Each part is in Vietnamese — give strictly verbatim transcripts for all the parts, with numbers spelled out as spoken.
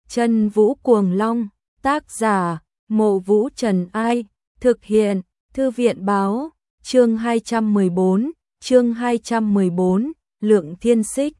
Chân Vũ Cuồng Long, tác giả, Mộ Vũ Trần Ai, thực hiện, Thư viện báo, chương hai trăm mười bốn, chương hai trăm mười bốn, Lượng Thiên Xích.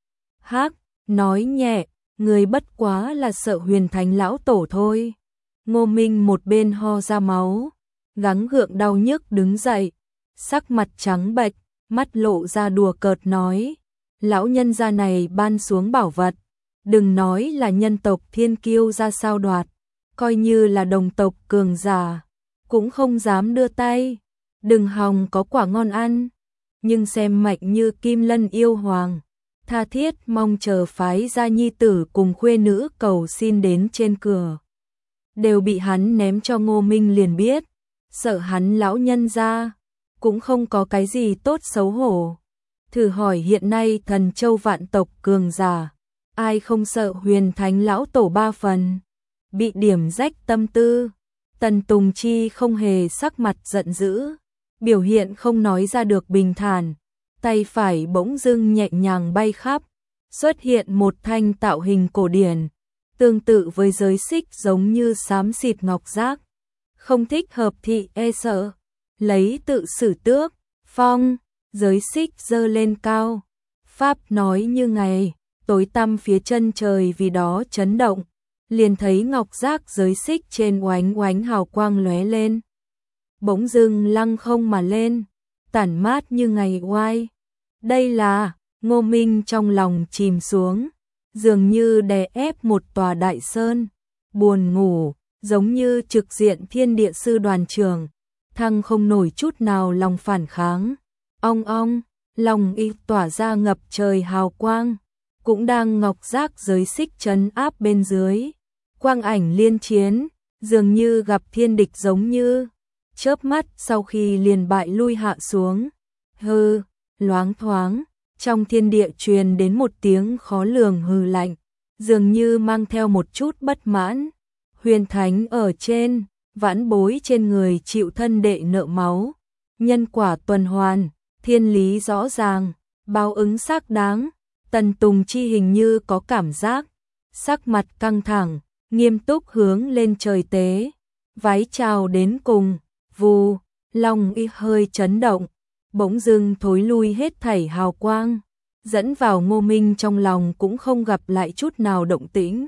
Hắc, nói nhẹ, người bất quá là sợ Huyền Thánh lão tổ thôi. Ngô Minh một bên ho ra máu, gắng gượng đau nhức đứng dậy, sắc mặt trắng bệch, mắt lộ ra đùa cợt nói, lão nhân gia này ban xuống bảo vật, đừng nói là nhân tộc thiên kiêu ra sao đoạt, coi như là đồng tộc cường giả, cũng không dám đưa tay, đừng hòng có quả ngon ăn, nhưng xem Mạnh Như Kim Lân yêu hoàng, tha thiết mong chờ phái gia nhi tử cùng khuê nữ cầu xin đến trên cửa. Đều bị hắn ném cho Ngô Minh liền biết, sợ hắn lão nhân gia, cũng không có cái gì tốt xấu hổ. Thử hỏi hiện nay thần châu vạn tộc cường giả, ai không sợ Huyền Thánh lão tổ ba phần, bị điểm rách tâm tư. Tần Tùng Chi không hề sắc mặt giận dữ, biểu hiện không nói ra được bình thản, tay phải bỗng dưng nhẹ nhàng bay khắp, xuất hiện một thanh tạo hình cổ điển, tương tự với giới xích giống như xám xịt ngọc giác, không thích hợp thì e sợ, lấy tự xử tước, phong, giới xích giơ lên cao, pháp nói như ngày, tối tăm phía chân trời vì đó chấn động, liền thấy ngọc giác giới xích trên oánh oánh hào quang lóe lên, bỗng dưng lăng không mà lên, tản mát như ngày oai. Đây là, Ngô Minh trong lòng chìm xuống, dường như đè ép một tòa đại sơn, buồn ngủ, giống như trực diện thiên địa sư đoàn trưởng, thăng không nổi chút nào lòng phản kháng. Ong ong, lòng y tỏa ra ngập trời hào quang, cũng đang ngọc giác giới xích trấn áp bên dưới. Quang ảnh liên chiến, dường như gặp thiên địch giống như, chớp mắt sau khi liền bại lui hạ xuống. Hừ, loáng thoáng, trong thiên địa truyền đến một tiếng khó lường hừ lạnh, dường như mang theo một chút bất mãn. Huyền Thánh ở trên, vãn bối trên người chịu thân đệ nợ máu, nhân quả tuần hoàn, thiên lý rõ ràng, báo ứng xác đáng. Tần Tùng Chi hình như có cảm giác, sắc mặt căng thẳng, nghiêm túc hướng lên trời tế, vái chào đến cùng, vù, lòng y hơi chấn động, bỗng dưng thối lui hết thảy hào quang, dẫn vào Ngô Minh trong lòng cũng không gặp lại chút nào động tĩnh.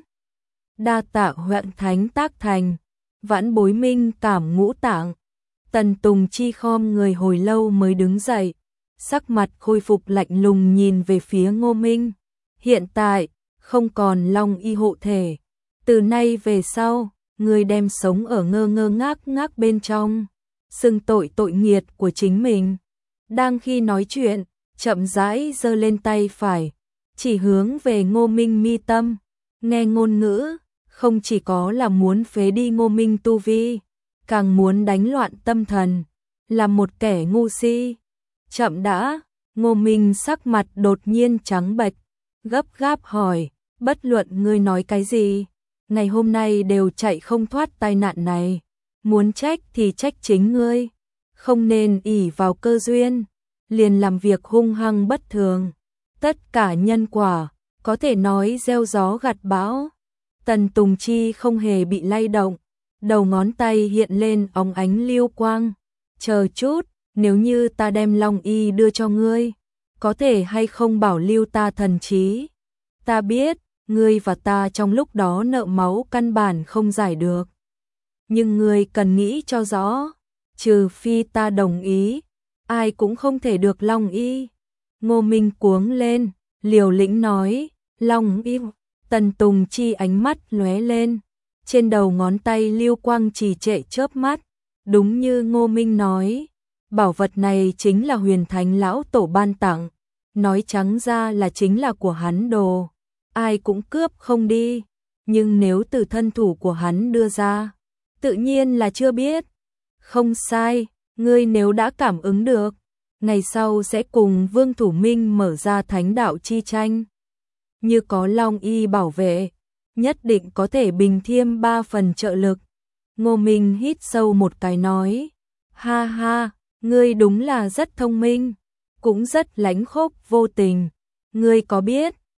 Đa tạ Huyền Thánh tác thành, vãn bối minh cảm ngũ tạng. Tần Tùng Chi khom người hồi lâu mới đứng dậy, sắc mặt khôi phục lạnh lùng nhìn về phía Ngô Minh. Hiện tại, không còn long y hộ thể, từ nay về sau, người đem sống ở ngơ ngơ ngác ngác bên trong, xưng tội tội nghiệt của chính mình. Đang khi nói chuyện, chậm rãi giơ lên tay phải, chỉ hướng về Ngô Minh mi tâm, nghe ngôn ngữ, không chỉ có là muốn phế đi Ngô Minh tu vi, càng muốn đánh loạn tâm thần, là một kẻ ngu si. Chậm đã, Ngô Minh sắc mặt đột nhiên trắng bệch, gấp gáp hỏi, bất luận ngươi nói cái gì, ngày hôm nay đều chạy không thoát tai nạn này, muốn trách thì trách chính ngươi, không nên ỷ vào cơ duyên, liền làm việc hung hăng bất thường, tất cả nhân quả, có thể nói gieo gió gặt bão. Tần Tùng Chi không hề bị lay động, đầu ngón tay hiện lên óng ánh lưu quang, chờ chút, nếu như ta đem long y đưa cho ngươi, có thể hay không bảo lưu ta thần trí? Ta biết, ngươi và ta trong lúc đó nợ máu căn bản không giải được. Nhưng ngươi cần nghĩ cho rõ, trừ phi ta đồng ý, ai cũng không thể được long y. Ngô Minh cuống lên, liều lĩnh nói, long y. Tần Tùng Chi ánh mắt lóe lên, trên đầu ngón tay lưu quang trì trệ chớp mắt, đúng như Ngô Minh nói. Bảo vật này chính là Huyền Thánh lão tổ ban tặng, nói trắng ra là chính là của hắn đồ, ai cũng cướp không đi, nhưng nếu từ thân thủ của hắn đưa ra, tự nhiên là chưa biết. Không sai, ngươi nếu đã cảm ứng được, ngày sau sẽ cùng Vương Thủ Minh mở ra thánh đạo chi tranh. Như có long y bảo vệ, nhất định có thể bình thêm ba phần trợ lực. Ngô Minh hít sâu một cái nói, ha ha, ngươi đúng là rất thông minh, cũng rất lãnh khốc vô tình. Ngươi có biết,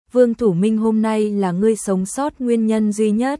Vương Thủ Minh hôm nay là ngươi sống sót nguyên nhân duy nhất.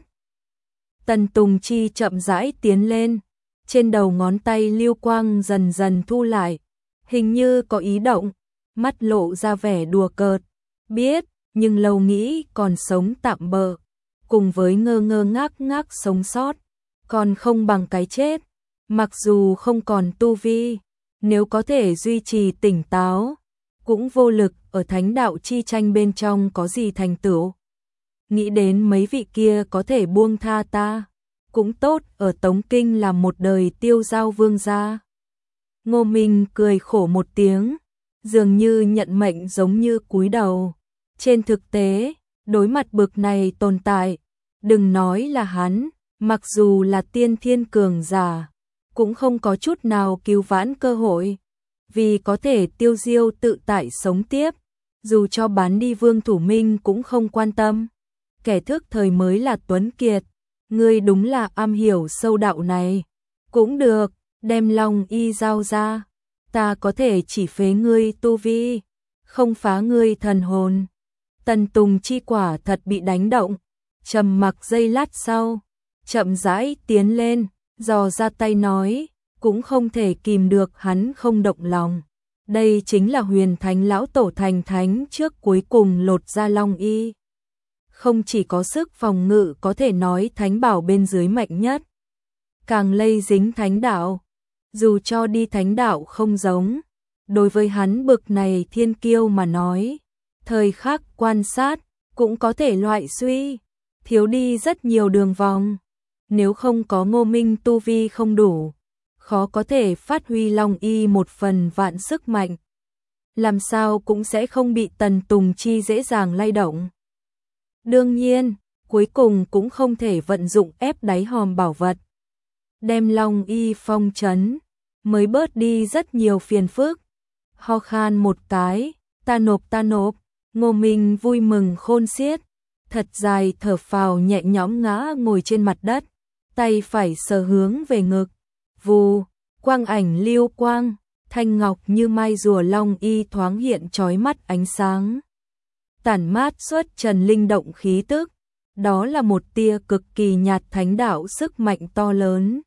Tần Tùng Chi chậm rãi tiến lên, trên đầu ngón tay lưu quang dần dần thu lại, hình như có ý động, mắt lộ ra vẻ đùa cợt, biết, nhưng lâu nghĩ còn sống tạm bợ, cùng với ngơ ngơ ngác ngác sống sót, còn không bằng cái chết, mặc dù không còn tu vi, nếu có thể duy trì tỉnh táo, cũng vô lực ở thánh đạo chi tranh bên trong có gì thành tựu. Nghĩ đến mấy vị kia có thể buông tha ta, cũng tốt, ở Tống Kinh làm một đời tiêu giao vương gia. Ngô Minh cười khổ một tiếng, dường như nhận mệnh giống như cúi đầu. Trên thực tế, đối mặt bực này tồn tại, đừng nói là hắn, mặc dù là tiên thiên cường giả, cũng không có chút nào cứu vãn cơ hội, vì có thể tiêu diêu tự tại sống tiếp, dù cho bán đi Vương Thủ Minh cũng không quan tâm. Kẻ thức thời mới là tuấn kiệt, ngươi đúng là am hiểu sâu đạo này. Cũng được, đem Long Y giao ra, ta có thể chỉ phế ngươi tu vi, không phá ngươi thần hồn. Tần Tùng Chi quả thật bị đánh động, trầm mặc giây lát sau, chậm rãi tiến lên, dò ra tay nói, cũng không thể kìm được hắn không động lòng. Đây chính là Huyền Thánh lão tổ thành thánh trước cuối cùng lột ra Long Y. Không chỉ có sức phòng ngự có thể nói thánh bảo bên dưới mạnh nhất, càng lây dính thánh đạo, dù cho đi thánh đạo không giống, đối với hắn bực này thiên kiêu mà nói, thời khắc quan sát cũng có thể loại suy, thiếu đi rất nhiều đường vòng. Nếu không có Ngô Minh tu vi không đủ, khó có thể phát huy Long Y một phần vạn sức mạnh, làm sao cũng sẽ không bị Tần Tùng Chi dễ dàng lay động. Đương nhiên, cuối cùng cũng không thể vận dụng ép đáy hòm bảo vật, đem Long Y phong trấn, mới bớt đi rất nhiều phiền phức. Ho khan một cái, ta nộp ta nộp, Ngô Minh vui mừng khôn xiết, thật dài thở phào nhẹ nhõm ngã ngồi trên mặt đất, tay phải sờ hướng về ngực, vù, quang ảnh lưu quang, thanh ngọc như mai rùa Long Y thoáng hiện chói mắt ánh sáng, tản mát xuất trần linh động khí tức, đó là một tia cực kỳ nhạt thánh đạo sức mạnh to lớn.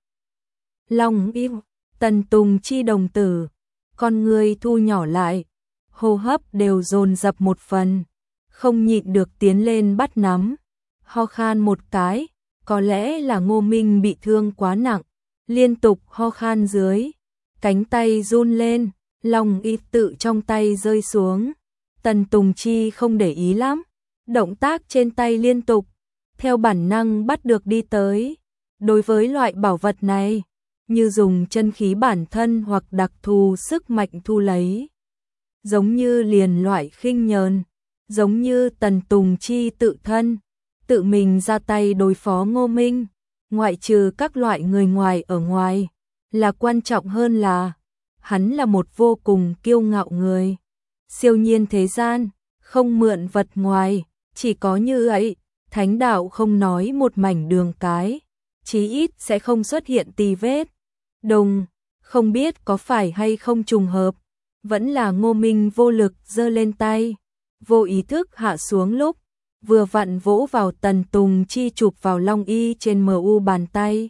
Long Y, Tần Tùng Chi đồng tử, con người thu nhỏ lại, hô hấp đều dồn dập một phần, không nhịn được tiến lên bắt nắm, ho khan một cái, có lẽ là Ngô Minh bị thương quá nặng, liên tục ho khan dưới, cánh tay run lên, Long Y tự trong tay rơi xuống. Tần Tùng Chi không để ý lắm, động tác trên tay liên tục, theo bản năng bắt được đi tới. Đối với loại bảo vật này, như dùng chân khí bản thân hoặc đặc thù sức mạnh thu lấy, giống như liền loại khinh nhờn, giống như Tần Tùng Chi tự thân, tự mình ra tay đối phó Ngô Minh, ngoại trừ các loại người ngoài ở ngoài, là quan trọng hơn là, hắn là một vô cùng kiêu ngạo người. Siêu nhiên thế gian, không mượn vật ngoài, chỉ có như ấy, thánh đạo không nói một mảnh đường cái, chí ít sẽ không xuất hiện tì vết. Đồng, không biết có phải hay không trùng hợp, vẫn là Ngô Minh vô lực giơ lên tay, vô ý thức hạ xuống lúc, vừa vặn vỗ vào Tần Tùng Chi chụp vào Long Y trên mờ u bàn tay.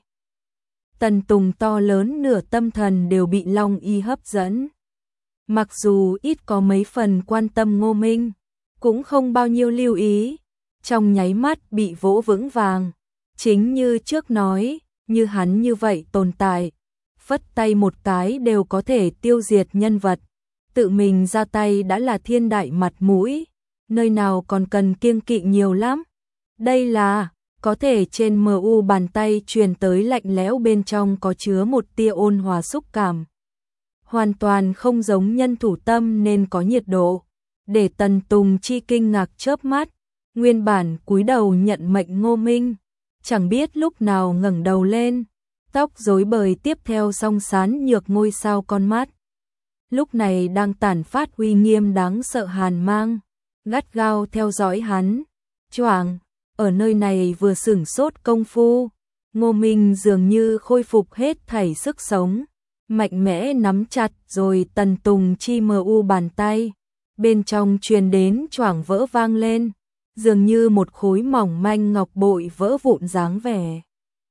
Tần Tùng to lớn nửa tâm thần đều bị Long Y hấp dẫn. Mặc dù ít có mấy phần quan tâm Ngô Minh, cũng không bao nhiêu lưu ý, trong nháy mắt bị vỗ vững vàng. Chính như trước nói, như hắn như vậy tồn tại, phất tay một cái đều có thể tiêu diệt nhân vật, tự mình ra tay đã là thiên đại mặt mũi, nơi nào còn cần kiêng kỵ nhiều lắm. Đây là, có thể trên mờ u bàn tay truyền tới lạnh lẽo bên trong có chứa một tia ôn hòa xúc cảm. Hoàn toàn không giống nhân thủ tâm nên có nhiệt độ, để Tần Tùng Chi kinh ngạc chớp mắt, nguyên bản cúi đầu nhận mệnh Ngô Minh, chẳng biết lúc nào ngẩng đầu lên, tóc rối bời tiếp theo song sán nhược ngôi sao con mắt. Lúc này đang tản phát uy nghiêm đáng sợ hàn mang, gắt gao theo dõi hắn. Choàng, ở nơi này vừa sửng sốt công phu, Ngô Minh dường như khôi phục hết thảy sức sống, mạnh mẽ nắm chặt rồi Tần Tùng Chi mờ u bàn tay, bên trong truyền đến choàng vỡ vang lên, dường như một khối mỏng manh ngọc bội vỡ vụn dáng vẻ.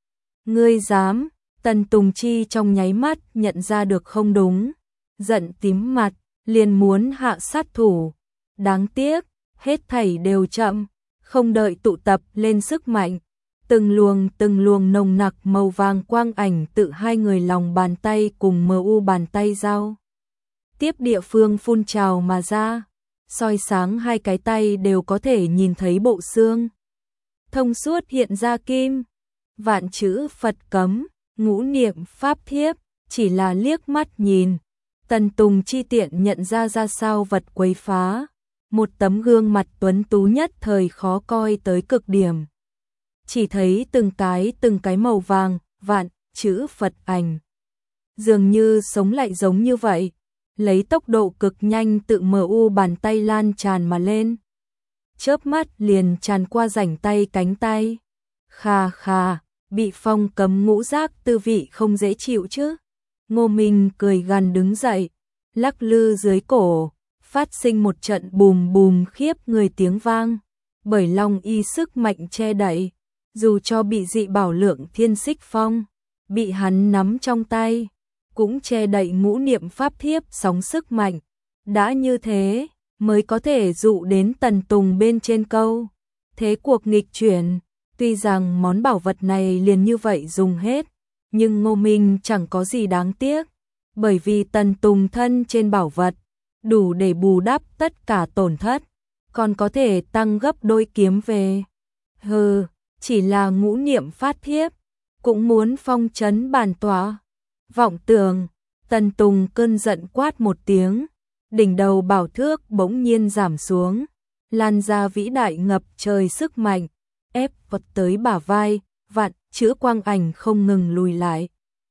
Ngươi dám? Tần Tùng Chi trong nháy mắt nhận ra được không đúng, giận tím mặt, liền muốn hạ sát thủ. Đáng tiếc, hết thảy đều chậm, không đợi tụ tập lên sức mạnh. Từng luồng từng luồng nồng nặc màu vàng quang ảnh tự hai người lòng bàn tay cùng mờ u bàn tay giao tiếp địa phương phun trào mà ra, soi sáng hai cái tay đều có thể nhìn thấy bộ xương. Thông suốt hiện ra kim, vạn chữ Phật cấm, ngũ niệm pháp thiếp, chỉ là liếc mắt nhìn. Tần Tùng Chi tiện nhận ra ra sao vật quấy phá, một tấm gương mặt tuấn tú nhất thời khó coi tới cực điểm. Chỉ thấy từng cái từng cái màu vàng, vạn, chữ Phật ảnh. Dường như sống lại giống như vậy, lấy tốc độ cực nhanh tự mờ u bàn tay lan tràn mà lên. Chớp mắt liền tràn qua rảnh tay cánh tay. Khà khà, bị phong cấm ngũ giác tư vị không dễ chịu chứ. Ngô Minh cười gằn đứng dậy, lắc lư dưới cổ, phát sinh một trận bùm bùm khiếp người tiếng vang. Bởi long y sức mạnh che đậy, dù cho bị dị bảo lượng thiên xích phong, bị hắn nắm trong tay, cũng che đậy ngũ niệm pháp thiếp sóng sức mạnh. Đã như thế, mới có thể dụ đến Tần Tùng bên trên câu. Thế cuộc nghịch chuyển, tuy rằng món bảo vật này liền như vậy dùng hết, nhưng Ngô Minh chẳng có gì đáng tiếc, bởi vì Tần Tùng thân trên bảo vật, đủ để bù đắp tất cả tổn thất, còn có thể tăng gấp đôi kiếm về. Hừ, chỉ là ngũ niệm phát thiếp, cũng muốn phong trấn bản tọa. Vọng tưởng, Tần Tùng cơn giận quát một tiếng, đỉnh đầu bảo thước bỗng nhiên giảm xuống, lan ra vĩ đại ngập trời sức mạnh, ép vật tới bả vai, vạn chữ quang ảnh không ngừng lùi lại.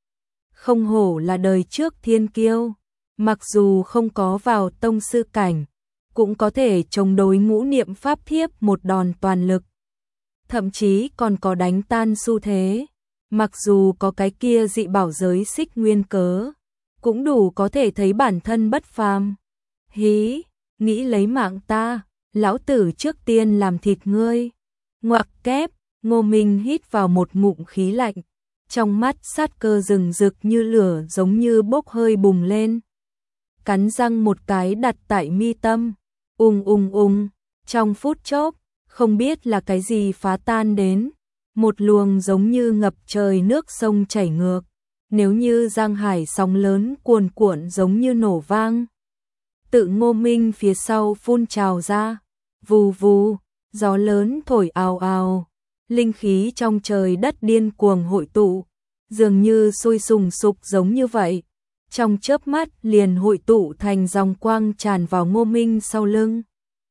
Không hổ là đời trước thiên kiêu, mặc dù không có vào tông sư cảnh, cũng có thể chống đối ngũ niệm pháp thiếp một đòn toàn lực. Thậm chí còn có đánh tan xu thế, mặc dù có cái kia dị bảo giới xích nguyên cớ, cũng đủ có thể thấy bản thân bất phàm. Hí, nghĩ lấy mạng ta, lão tử trước tiên làm thịt ngươi. Ngoặc kép, Ngô Minh hít vào một ngụm khí lạnh, trong mắt sát cơ rừng rực như lửa giống như bốc hơi bùng lên. Cắn răng một cái đặt tại mi tâm, ung ung ung, trong phút chốc, không biết là cái gì phá tan đến, một luồng giống như ngập trời nước sông chảy ngược, nếu như giang hải sóng lớn cuồn cuộn giống như nổ vang. Tự Ngô Minh phía sau phun trào ra, vù vù, gió lớn thổi ào ào, linh khí trong trời đất điên cuồng hội tụ, dường như sôi sùng sục giống như vậy. Trong chớp mắt liền hội tụ thành dòng quang tràn vào Ngô Minh sau lưng,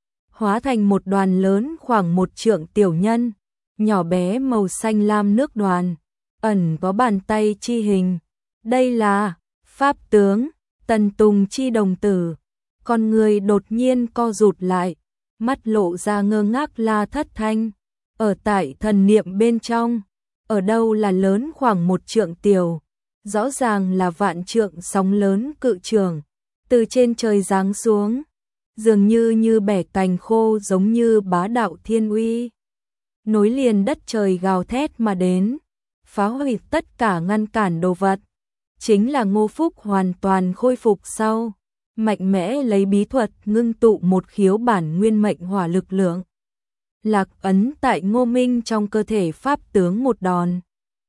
hóa thành một đoàn lớn khoảng một trượng tiểu nhân, nhỏ bé màu xanh lam nước đoàn, ẩn có bàn tay chi hình. Đây là pháp tướng Tần Tùng Chi đồng tử. Con người đột nhiên co rụt lại, mắt lộ ra ngơ ngác la thất thanh. Ở tại thần niệm bên trong, ở đâu là lớn khoảng một trượng tiểu, rõ ràng là vạn trượng sóng lớn cự trường, từ trên trời giáng xuống, dường như như bẻ cành khô giống như bá đạo thiên uy. Nối liền đất trời gào thét mà đến, phá hủy tất cả ngăn cản đồ vật. Chính là Ngô Phúc hoàn toàn khôi phục sau, mạnh mẽ lấy bí thuật ngưng tụ một khiếu bản nguyên mệnh hỏa lực lượng. Lạc ấn tại Ngô Minh trong cơ thể pháp tướng một đòn.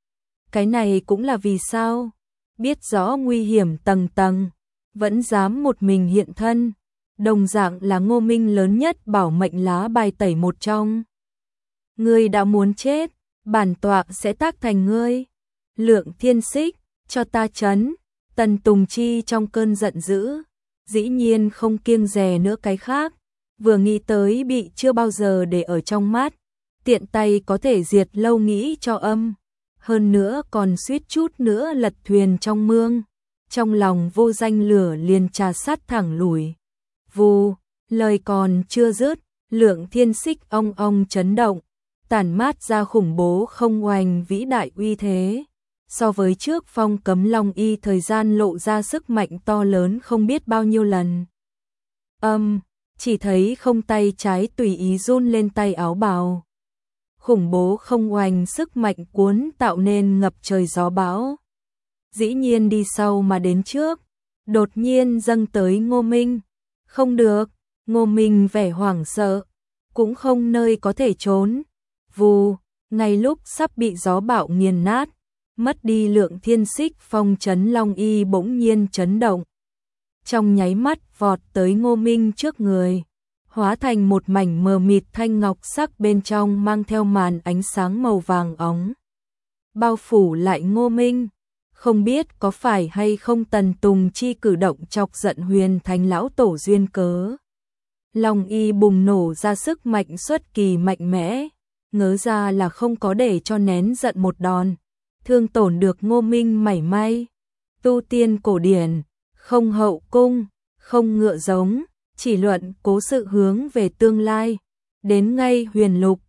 Cái này cũng là vì sao, biết rõ nguy hiểm tầng tầng, vẫn dám một mình hiện thân, đồng dạng là Ngô Minh lớn nhất bảo mệnh lá bài tẩy một trong. Ngươi đã muốn chết, bản tọa sẽ tác thành ngươi. Lượng thiên xích, cho ta chấn. Tần Tùng Chi trong cơn giận dữ, dĩ nhiên không kiêng dè nữa cái khác, vừa nghĩ tới bị chưa bao giờ để ở trong mắt, tiện tay có thể diệt lâu nghĩ cho âm, hơn nữa còn suýt chút nữa lật thuyền trong mương, trong lòng vô danh lửa liền trà sát thẳng lùi. Vù, lời còn chưa dứt, lượng thiên xích ong ong chấn động, tản mát ra khủng bố không oanh vĩ đại uy thế. So với trước phong cấm long y thời gian lộ ra sức mạnh to lớn không biết bao nhiêu lần. Âm, chỉ thấy không tay trái tùy ý run lên tay áo bào. Khủng bố không oanh sức mạnh cuốn tạo nên ngập trời gió bão. Dĩ nhiên đi sau mà đến trước, đột nhiên dâng tới Ngô Minh. Không được, Ngô Minh vẻ hoảng sợ, cũng không nơi có thể trốn. Vù, ngay lúc sắp bị gió bão nghiền nát, mất đi lượng thiên xích phong trấn Long Y bỗng nhiên chấn động. Trong nháy mắt vọt tới Ngô Minh trước người, hóa thành một mảnh mờ mịt thanh ngọc sắc bên trong mang theo màn ánh sáng màu vàng óng. Bao phủ lại Ngô Minh, không biết có phải hay không Tần Tùng Chi cử động chọc giận Huyền Thánh lão tổ duyên cớ. Long Y bùng nổ ra sức mạnh xuất kỳ mạnh mẽ, ngớ ra là không có để cho nén giận một đòn, thương tổn được Ngô Minh mảy may. Tu tiên cổ điển, không hậu cung, không ngựa giống, chỉ luận cố sự hướng về tương lai, đến ngay huyền lục,